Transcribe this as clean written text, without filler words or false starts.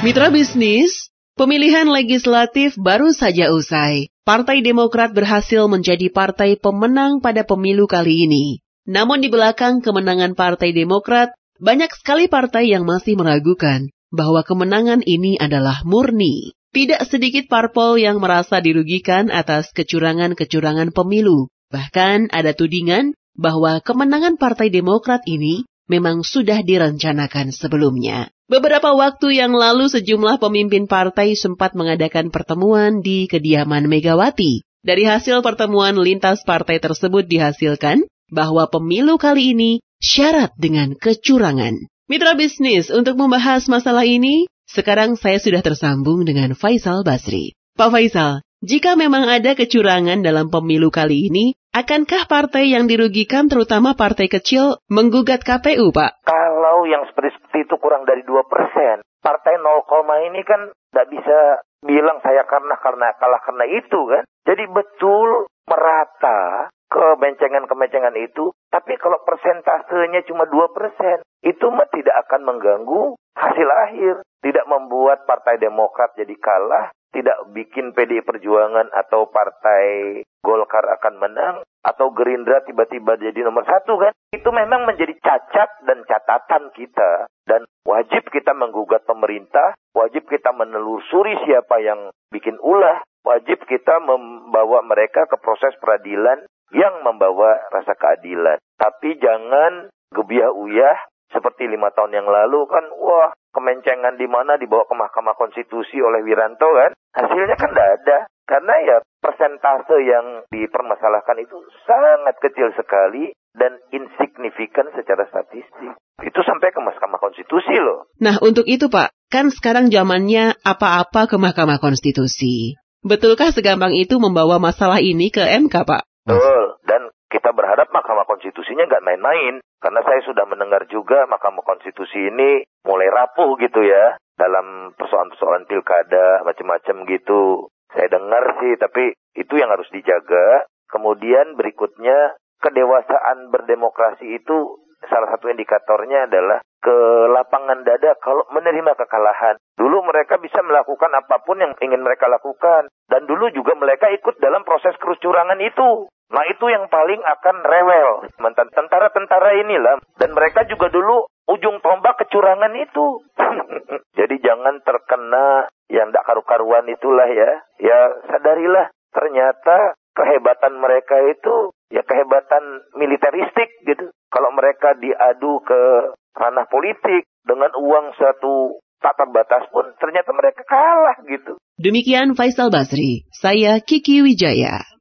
Mitra bisnis, pemilihan legislatif baru saja usai. Partai Demokrat berhasil menjadi partai pemenang pada pemilu kali ini. Namun di belakang kemenangan Partai Demokrat, banyak sekali partai yang masih meragukan bahwa kemenangan ini adalah murni. Tidak sedikit parpol yang merasa dirugikan atas kecurangan-kecurangan pemilu. Bahkan ada tudingan bahwa kemenangan Partai Demokrat ini memang sudah direncanakan sebelumnya. Beberapa waktu yang lalu sejumlah pemimpin partai sempat mengadakan pertemuan di kediaman Megawati. Dari hasil pertemuan lintas partai tersebut dihasilkan bahwa pemilu kali ini syarat dengan kecurangan. Mitra bisnis, untuk membahas masalah ini, sekarang saya sudah tersambung dengan Faisal Basri. Pak Faisal, jika memang ada kecurangan dalam pemilu kali ini, akankah partai yang dirugikan, terutama partai kecil, menggugat KPU, Pak? Kalau yang seperti itu kurang dari 2%, partai 0, ini kan nggak bisa bilang saya kalah karena itu kan. Jadi betul merata kebencengan-kebencengan itu, tapi kalau persentasenya cuma 2%, itu mah tidak akan mengganggu hasil akhir. Tidak membuat Partai Demokrat jadi kalah, tidak bikin PDI Perjuangan atau Partai Golkar akan menang, atau Gerindra tiba-tiba jadi nomor 1 kan. Itu memang menjadi cacat dan catatan kita. Dan wajib kita menggugat pemerintah, wajib kita menelusuri siapa yang bikin ulah, wajib kita membawa mereka ke proses peradilan yang membawa rasa keadilan. Tapi jangan gebiah-uyah seperti 5 tahun yang lalu kan, wah kemencengan di mana dibawa ke Mahkamah Konstitusi oleh Wiranto kan. Hasilnya kan tidak ada. Karena ya persentase yang dipermasalahkan itu sangat kecil sekali dan insignifikan secara statistik. Itu sampai ke Mahkamah Konstitusi loh. Nah untuk itu Pak, kan sekarang zamannya apa-apa ke Mahkamah Konstitusi. Betulkah segampang itu membawa masalah ini ke MK Pak? Betul, dan kita berharap Mahkamah Konstitusinya nggak main-main. Karena saya sudah mendengar juga Mahkamah Konstitusi ini mulai rapuh gitu ya. Dalam persoalan-persoalan pilkada, macam-macam gitu. Saya dengar sih, tapi itu yang harus dijaga. Kemudian berikutnya, kedewasaan berdemokrasi itu salah satu indikatornya adalah ke lapangan dada kalau menerima kekalahan. Dulu mereka bisa melakukan apapun yang ingin mereka lakukan. Dan dulu juga mereka ikut dalam proses kecurangan itu. Nah itu yang paling akan rewel. Tentara-tentara inilah. Dan mereka juga dulu ujung tombak kecurangan itu. Jadi jangan terkena yang tidak karu-karuan itulah ya. Ya sadarilah ternyata kehebatan mereka itu ya kehebatan militeristik gitu. Kalau mereka diadu ke ranah politik dengan uang satu tak terbatas pun ternyata mereka kalah gitu. Demikian Faisal Basri, saya Kiki Wijaya.